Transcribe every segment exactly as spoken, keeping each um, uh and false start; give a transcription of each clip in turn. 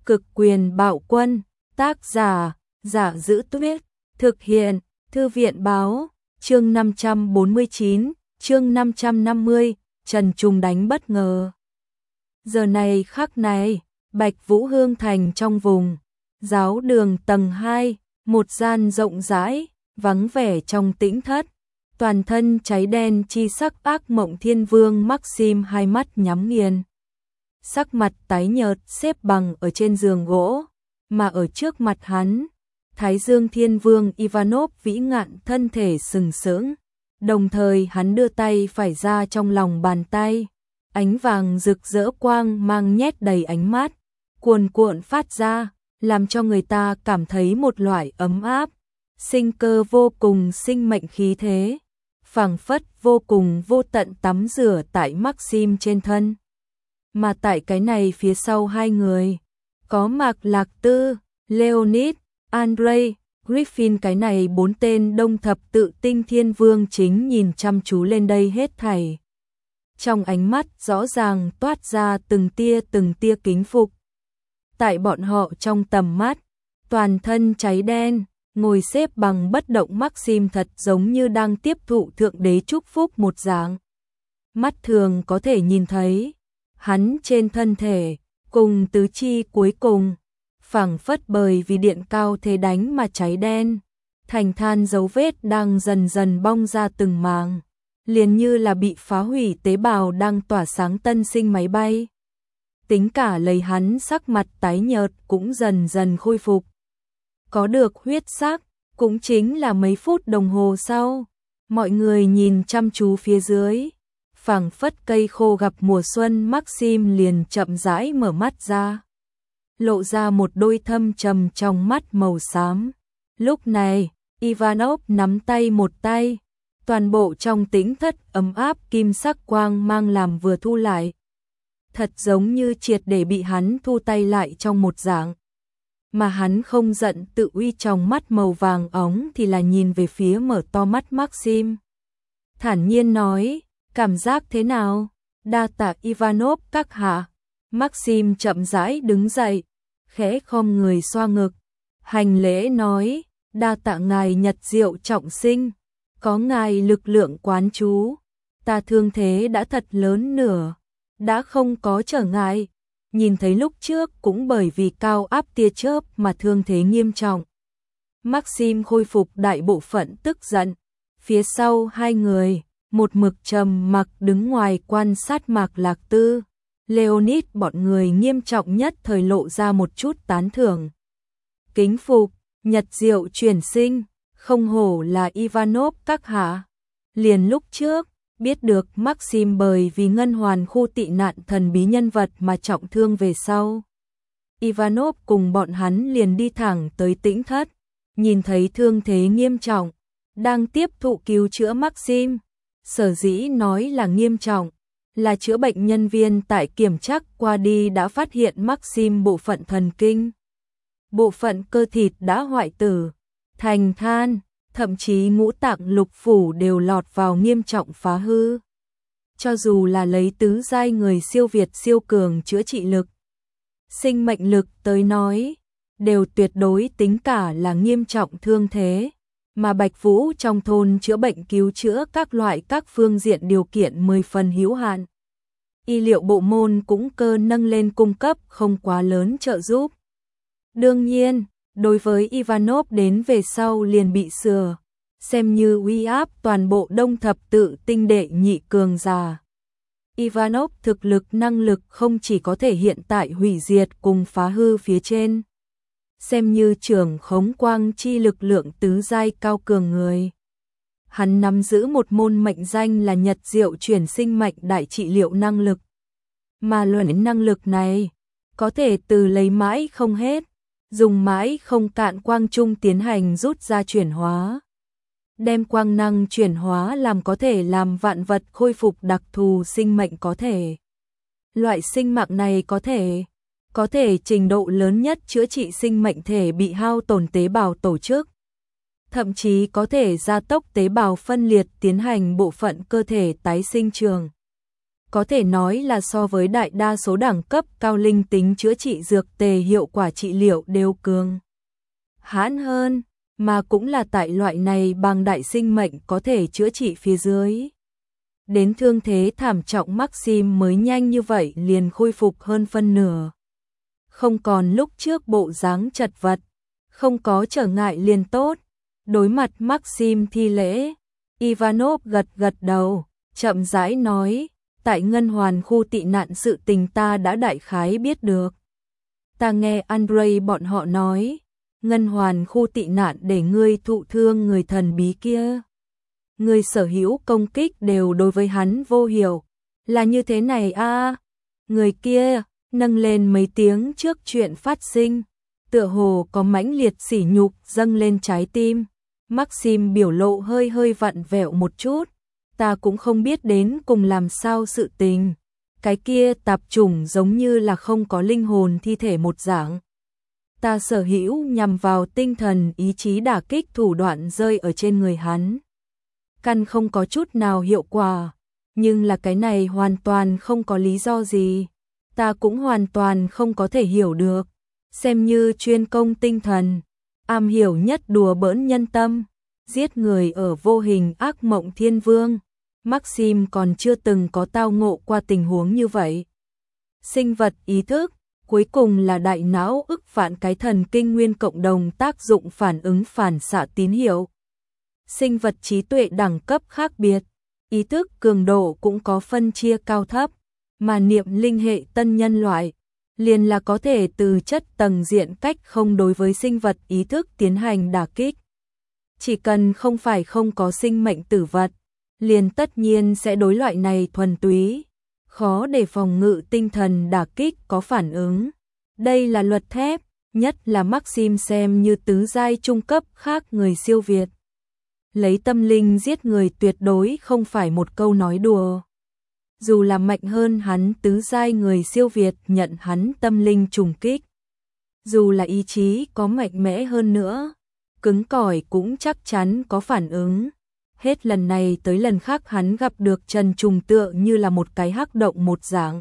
Cực quyền bạo quân, tác giả, Giả Giữ Tuyết, thực hiện, Thư viện báo, chương năm trăm bốn mươi chín, chương năm trăm năm mươi, Trần Trùng đánh bất ngờ. Giờ này khắc này, Bạch Vũ Hương Thành trong vùng giáo đường tầng hai, một gian rộng rãi, vắng vẻ trong tĩnh thất, toàn thân cháy đen chi sắc ác mộng thiên vương Maxim hai mắt nhắm nghiền. Sắc mặt tái nhợt xếp bằng ở trên giường gỗ, mà ở trước mặt hắn, Thái Dương Thiên Vương Ivanov vĩ ngạn thân thể sừng sững, đồng thời hắn đưa tay phải ra trong lòng bàn tay, ánh vàng rực rỡ quang mang nhét đầy ánh mắt, cuồn cuộn phát ra, làm cho người ta cảm thấy một loại ấm áp, sinh cơ vô cùng sinh mệnh khí thế, phảng phất vô cùng vô tận tắm rửa tại Maxim trên thân. Mà tại cái này phía sau hai người, có Mạc Lạc Tư, Leonid, Andrei, Griffin, cái này bốn tên đông thập tự tinh thiên vương chính nhìn chăm chú lên đây hết thảy. Trong ánh mắt rõ ràng toát ra từng tia từng tia kính phục. Tại bọn họ trong tầm mắt, toàn thân cháy đen, ngồi xếp bằng bất động Maxim thật giống như đang tiếp thụ thượng đế chúc phúc một dạng. Mắt thường có thể nhìn thấy, hắn trên thân thể, cùng tứ chi cuối cùng, phảng phất bởi vì điện cao thế đánh mà cháy đen, thành than dấu vết đang dần dần bong ra từng màng, liền như là bị phá hủy tế bào đang tỏa sáng tân sinh máy bay. Tính cả lấy hắn sắc mặt tái nhợt cũng dần dần khôi phục. Có được huyết sắc, cũng chính là mấy phút đồng hồ sau, mọi người nhìn chăm chú phía dưới, phảng phất cây khô gặp mùa xuân, Maxim liền chậm rãi mở mắt ra, lộ ra một đôi thâm trầm trong mắt màu xám. Lúc này, Ivanov nắm tay một tay, toàn bộ trong tĩnh thất ấm áp kim sắc quang mang làm vừa thu lại. Thật giống như triệt để bị hắn thu tay lại trong một dạng. Mà hắn không giận tự uy, trong mắt màu vàng óng thì là nhìn về phía mở to mắt Maxim. Thản nhiên nói, cảm giác thế nào? Đa tạ Ivanov các hạ. Maxim chậm rãi đứng dậy, khẽ khom người xoa ngực, hành lễ nói, đa tạ ngài nhật diệu trọng sinh, có ngài lực lượng quán chú, ta thương thế đã thật lớn nửa, đã không có trở ngại. Nhìn thấy lúc trước cũng bởi vì cao áp tia chớp mà thương thế nghiêm trọng. Maxim khôi phục đại bộ phận tức giận, phía sau hai người, một mực trầm mặc đứng ngoài quan sát Mạc Lạc Tư, Leonid, bọn người nghiêm trọng nhất thời lộ ra một chút tán thưởng. Kính phục, nhật diệu chuyển sinh, không hổ là Ivanov các hạ. Liền lúc trước, biết được Maxim bởi vì ngân hoàn khu tị nạn thần bí nhân vật mà trọng thương về sau, Ivanov cùng bọn hắn liền đi thẳng tới tĩnh thất, nhìn thấy thương thế nghiêm trọng, đang tiếp thụ cứu chữa Maxim. Sở dĩ nói là nghiêm trọng, là chữa bệnh nhân viên tại kiểm tra qua đi đã phát hiện Maxim bộ phận thần kinh, bộ phận cơ thịt đã hoại tử, thành than, thậm chí ngũ tạng lục phủ đều lọt vào nghiêm trọng phá hư. Cho dù là lấy tứ giai người siêu việt siêu cường chữa trị lực, sinh mệnh lực tới nói, đều tuyệt đối tính cả là nghiêm trọng thương thế. Mà Bạch Vũ trong thôn chữa bệnh cứu chữa các loại các phương diện điều kiện mười phần hữu hạn. Y liệu bộ môn cũng cơ nâng lên cung cấp không quá lớn trợ giúp. Đương nhiên, đối với Ivanov đến về sau liền bị sửa, xem như uy áp toàn bộ đông thập tự tinh đệ nhị cường giả. Ivanov thực lực năng lực không chỉ có thể hiện tại hủy diệt cùng phá hư phía trên, xem như trưởng khống quang chi lực lượng tứ giai cao cường người. Hắn nắm giữ một môn mệnh danh là nhật diệu chuyển sinh mệnh đại trị liệu năng lực. Mà luận năng lực này, có thể từ lấy mãi không hết, dùng mãi không cạn quang trung tiến hành rút ra chuyển hóa. Đem quang năng chuyển hóa làm có thể làm vạn vật khôi phục đặc thù sinh mệnh có thể. Loại sinh mạng này có thể có thể trình độ lớn nhất chữa trị sinh mệnh thể bị hao tổn tế bào tổ chức, thậm chí có thể gia tốc tế bào phân liệt tiến hành bộ phận cơ thể tái sinh trường. có thể nói là so với đại đa số đẳng cấp cao linh tính chữa trị dược tề hiệu quả trị liệu đều cường hãn hơn, mà cũng là tại loại này bằng đại sinh mệnh có thể chữa trị phía dưới. Đến thương thế thảm trọng Maxim mới nhanh như vậy liền khôi phục hơn phân nửa. Không còn lúc trước bộ dáng chật vật, không có trở ngại liền tốt. Đối mặt Maxim thi lễ, Ivanov gật gật đầu, chậm rãi nói, tại Ngân Hoàn khu tị nạn sự tình ta đã đại khái biết được. Ta nghe Andrei bọn họ nói, Ngân Hoàn khu tị nạn để ngươi thụ thương người thần bí kia. Người sở hữu công kích đều đối với hắn vô hiệu. Là như thế này a à? Người kia nâng lên mấy tiếng trước chuyện phát sinh, tựa hồ có mãnh liệt sỉ nhục dâng lên trái tim. Maxim biểu lộ hơi hơi vặn vẹo một chút. Ta cũng không biết đến cùng làm sao sự tình. Cái kia tạp chủng giống như là không có linh hồn thi thể một dạng. Ta sở hữu nhằm vào tinh thần ý chí đả kích thủ đoạn rơi ở trên người hắn. Căn không có chút nào hiệu quả, nhưng là cái này hoàn toàn không có lý do gì. Ta cũng hoàn toàn không có thể hiểu được. Xem như chuyên công tinh thần, am hiểu nhất đùa bỡn nhân tâm, giết người ở vô hình ác mộng thiên vương. Maxim còn chưa từng có tao ngộ qua tình huống như vậy. Sinh vật ý thức, cuối cùng là đại não ức vạn cái thần kinh nguyên cộng đồng tác dụng phản ứng phản xạ tín hiệu. Sinh vật trí tuệ đẳng cấp khác biệt, ý thức cường độ cũng có phân chia cao thấp, mà niệm linh hệ tân nhân loại, liền là có thể từ chất tầng diện cách không đối với sinh vật ý thức tiến hành đả kích. Chỉ cần không phải không có sinh mệnh tử vật, liền tất nhiên sẽ đối loại này thuần túy, khó để phòng ngự tinh thần đả kích có phản ứng. Đây là luật thép, nhất là Maxim xem như tứ giai trung cấp khác người siêu việt. Lấy tâm linh giết người tuyệt đối không phải một câu nói đùa. Dù là mạnh hơn hắn tứ giai người siêu việt nhận hắn tâm linh trùng kích. Dù là ý chí có mạnh mẽ hơn nữa, cứng cỏi cũng chắc chắn có phản ứng. Hết lần này tới lần khác hắn gặp được Trần Trùng tựa như là một cái hắc động một dạng.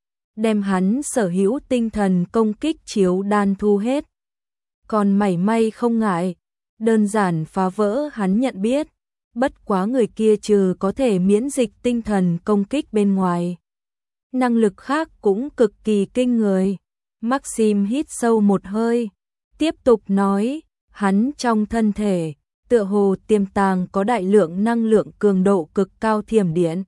Đem hắn sở hữu tinh thần công kích chiếu đan thu hết. Còn mảy may không ngại, đơn giản phá vỡ hắn nhận biết. Bất quá người kia trừ có thể miễn dịch tinh thần công kích bên ngoài. Năng lực khác cũng cực kỳ kinh người. Maxim hít sâu một hơi, tiếp tục nói, hắn trong thân thể, tựa hồ tiềm tàng có đại lượng năng lượng cường độ cực cao thiểm điện.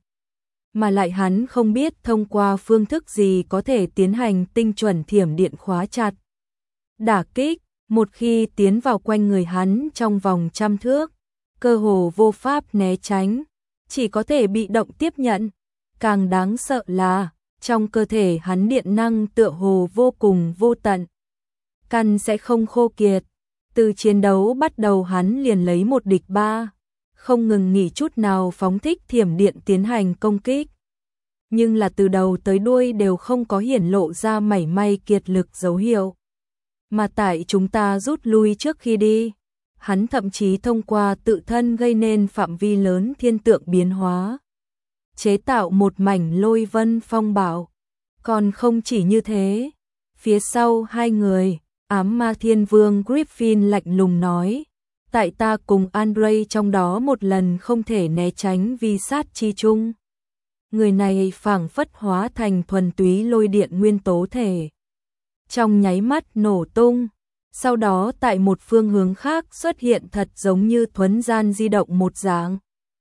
Mà lại hắn không biết thông qua phương thức gì có thể tiến hành tinh chuẩn thiểm điện khóa chặt. Đả kích, một khi tiến vào quanh người hắn trong vòng trăm thước, cơ hồ vô pháp né tránh, chỉ có thể bị động tiếp nhận. Càng đáng sợ là, trong cơ thể hắn điện năng tựa hồ vô cùng vô tận. Căn sẽ không khô kiệt. Từ chiến đấu bắt đầu hắn liền lấy một địch ba, không ngừng nghỉ chút nào phóng thích thiểm điện tiến hành công kích. Nhưng là từ đầu tới đuôi đều không có hiển lộ ra mảy may kiệt lực dấu hiệu. Mà tại chúng ta rút lui trước khi đi, hắn thậm chí thông qua tự thân gây nên phạm vi lớn thiên tượng biến hóa, chế tạo một mảnh lôi vân phong bạo. Còn không chỉ như thế, phía sau hai người, ám ma thiên vương Griffin lạnh lùng nói, tại ta cùng Andrei trong đó một lần không thể né tránh vi sát chi chung. Người này phảng phất hóa thành thuần túy lôi điện nguyên tố thể. Trong nháy mắt nổ tung, sau đó tại một phương hướng khác xuất hiện thật giống như thuấn gian di động một dạng.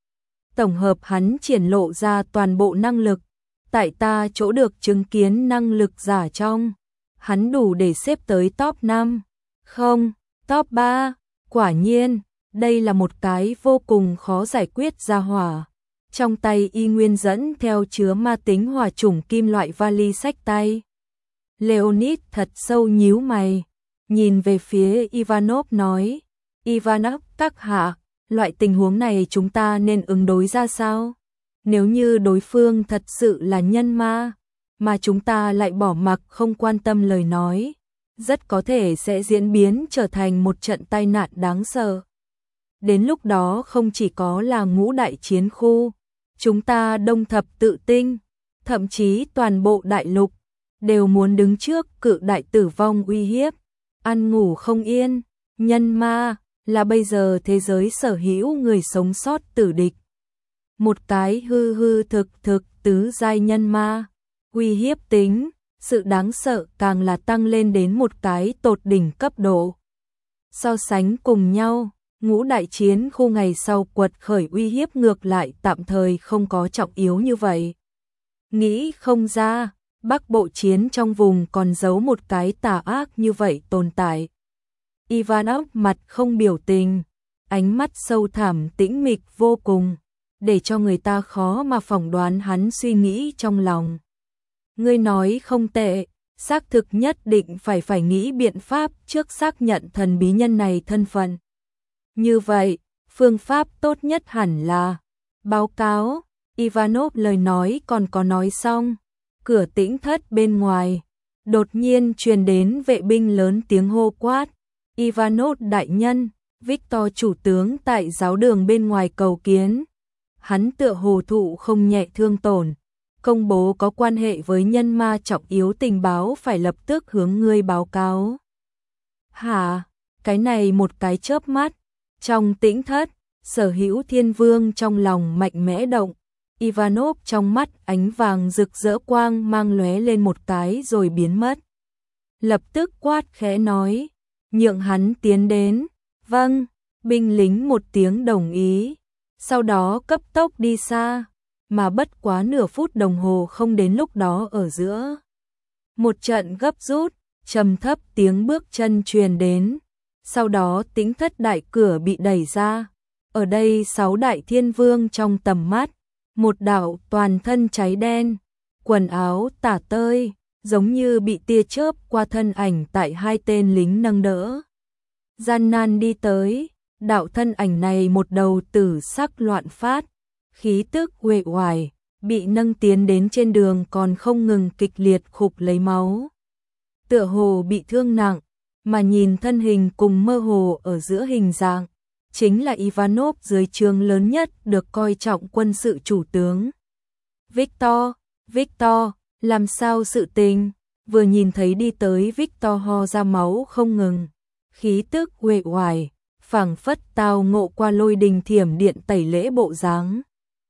Tổng hợp hắn triển lộ ra toàn bộ năng lực, tại ta chỗ được chứng kiến năng lực giả trong, hắn đủ để xếp tới top năm, không, top ba, quả nhiên, đây là một cái vô cùng khó giải quyết ra hỏa. Trong tay y nguyên dẫn theo chứa ma tính hỏa chủng kim loại vali sách tay. Leonid thật sâu nhíu mày, nhìn về phía Ivanov nói, Ivanov các hạ, loại tình huống này chúng ta nên ứng đối ra sao? Nếu như đối phương thật sự là nhân ma, mà chúng ta lại bỏ mặc không quan tâm lời nói, rất có thể sẽ diễn biến trở thành một trận tai nạn đáng sợ. Đến lúc đó không chỉ có là ngũ đại chiến khu, chúng ta đông thập tự tinh, thậm chí toàn bộ đại lục đều muốn đứng trước cự đại tử vong uy hiếp, ăn ngủ không yên. Nhân ma là bây giờ thế giới sở hữu người sống sót tử địch. Một cái hư hư thực thực tứ giai nhân ma, uy hiếp tính, sự đáng sợ càng là tăng lên đến một cái tột đỉnh cấp độ. So sánh cùng nhau, ngũ đại chiến khu ngày sau quật khởi uy hiếp ngược lại tạm thời không có trọng yếu như vậy. Nghĩ không ra, Bắc Bộ chiến trong vùng còn giấu một cái tà ác như vậy tồn tại. Ivanov mặt không biểu tình, ánh mắt sâu thẳm tĩnh mịch vô cùng, để cho người ta khó mà phỏng đoán hắn suy nghĩ trong lòng. Ngươi nói không tệ, xác thực nhất định phải phải nghĩ biện pháp trước xác nhận thần bí nhân này thân phận. Như vậy, phương pháp tốt nhất hẳn là báo cáo. Ivanov lời nói còn có nói xong, cửa tĩnh thất bên ngoài đột nhiên truyền đến vệ binh lớn tiếng hô quát. Ivanov đại nhân, Victor chủ tướng tại giáo đường bên ngoài cầu kiến. Hắn tựa hồ thụ không nhẹ thương tổn, công bố có quan hệ với nhân ma trọng yếu tình báo phải lập tức hướng ngươi báo cáo. Hả? Cái này một cái chớp mắt, trong tĩnh thất, Sở Hữu Thiên Vương trong lòng mạnh mẽ động. Ivanov trong mắt ánh vàng rực rỡ quang mang lóe lên một cái rồi biến mất. Lập tức quát khẽ nói, nhượng hắn tiến đến. Vâng, binh lính một tiếng đồng ý, sau đó cấp tốc đi xa, mà bất quá nửa phút đồng hồ không đến lúc đó ở giữa. Một trận gấp rút, trầm thấp tiếng bước chân truyền đến, sau đó tĩnh thất đại cửa bị đẩy ra. Ở đây sáu đại thiên vương trong tầm mắt, một đạo toàn thân cháy đen, quần áo tả tơi, giống như bị tia chớp qua thân ảnh tại hai tên lính nâng đỡ. Gian nan đi tới, đạo thân ảnh này một đầu tử sắc loạn phát, khí tức uể oải, bị nâng tiến đến trên đường còn không ngừng kịch liệt khục lấy máu. Tựa hồ bị thương nặng, mà nhìn thân hình cùng mơ hồ ở giữa hình dạng, chính là Ivanov dưới trướng lớn nhất được coi trọng quân sự chủ tướng. Victor, Victor, làm sao sự tình? Vừa nhìn thấy đi tới Victor ho ra máu không ngừng, khí tức uể oải, phảng phất tao ngộ qua lôi đình thiểm điện tẩy lễ bộ dáng.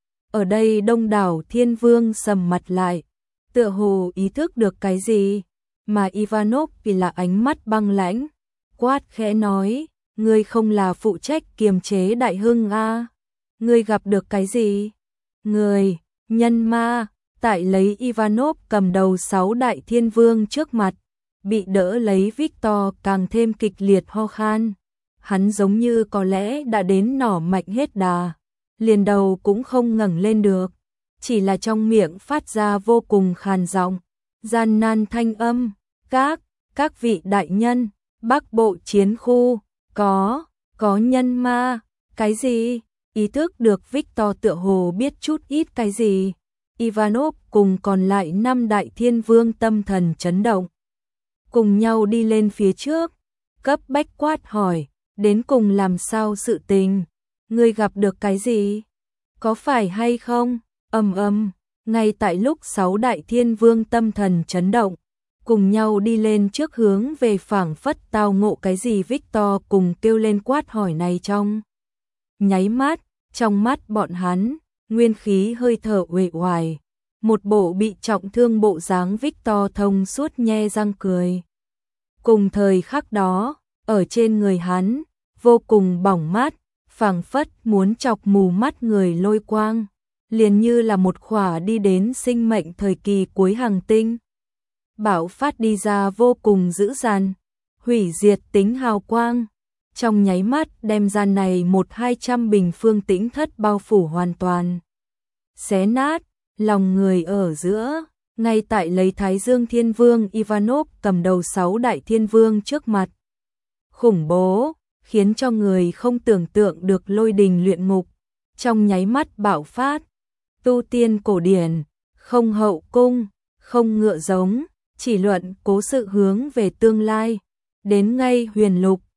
Ở đây đông đảo thiên vương sầm mặt lại, tựa hồ ý thức được cái gì, mà Ivanov vì là ánh mắt băng lãnh, quát khẽ nói, ngươi không là phụ trách kiềm chế đại hưng a? Ngươi gặp được cái gì? Người, nhân ma, tại lấy Ivanov cầm đầu sáu đại thiên vương trước mặt, bị đỡ lấy Victor càng thêm kịch liệt ho khan. Hắn giống như có lẽ đã đến nỏ mạnh hết đà, liền đầu cũng không ngẩng lên được, chỉ là trong miệng phát ra vô cùng khàn giọng, gian nan thanh âm, các, các vị đại nhân, Bắc Bộ chiến khu, có, có nhân ma, cái gì? Ý thức được Victor tựa hồ biết chút ít cái gì. Ivanov cùng còn lại năm đại thiên vương tâm thần chấn động, cùng nhau đi lên phía trước, cấp bách quát hỏi, đến cùng làm sao sự tình? Ngươi gặp được cái gì? Có phải hay không? Ầm ầm, ngay tại lúc sáu đại thiên vương tâm thần chấn động, cùng nhau đi lên trước hướng về phảng phất tao ngộ cái gì Victor cùng kêu lên quát hỏi này trong nháy mắt, trong mắt bọn hắn, nguyên khí hơi thở uể oải, một bộ bị trọng thương bộ dáng Victor thông suốt nhe răng cười. Cùng thời khắc đó, ở trên người hắn, vô cùng bỏng mát, phảng phất muốn chọc mù mắt người lôi quang, liền như là một khỏa đi đến sinh mệnh thời kỳ cuối hành tinh. Bạo phát đi ra vô cùng dữ dằn, hủy diệt tính hào quang, trong nháy mắt đem gian này một hai trăm bình phương tĩnh thất bao phủ hoàn toàn. Xé nát, lòng người ở giữa, ngay tại lấy Thái Dương Thiên Vương Ivanov cầm đầu sáu đại thiên vương trước mặt. Khủng bố, khiến cho người không tưởng tượng được lôi đình luyện ngục, trong nháy mắt bạo phát, tu tiên cổ điển, không hậu cung, không ngựa giống, chỉ luận cố sự hướng về tương lai, đến ngay huyền lục,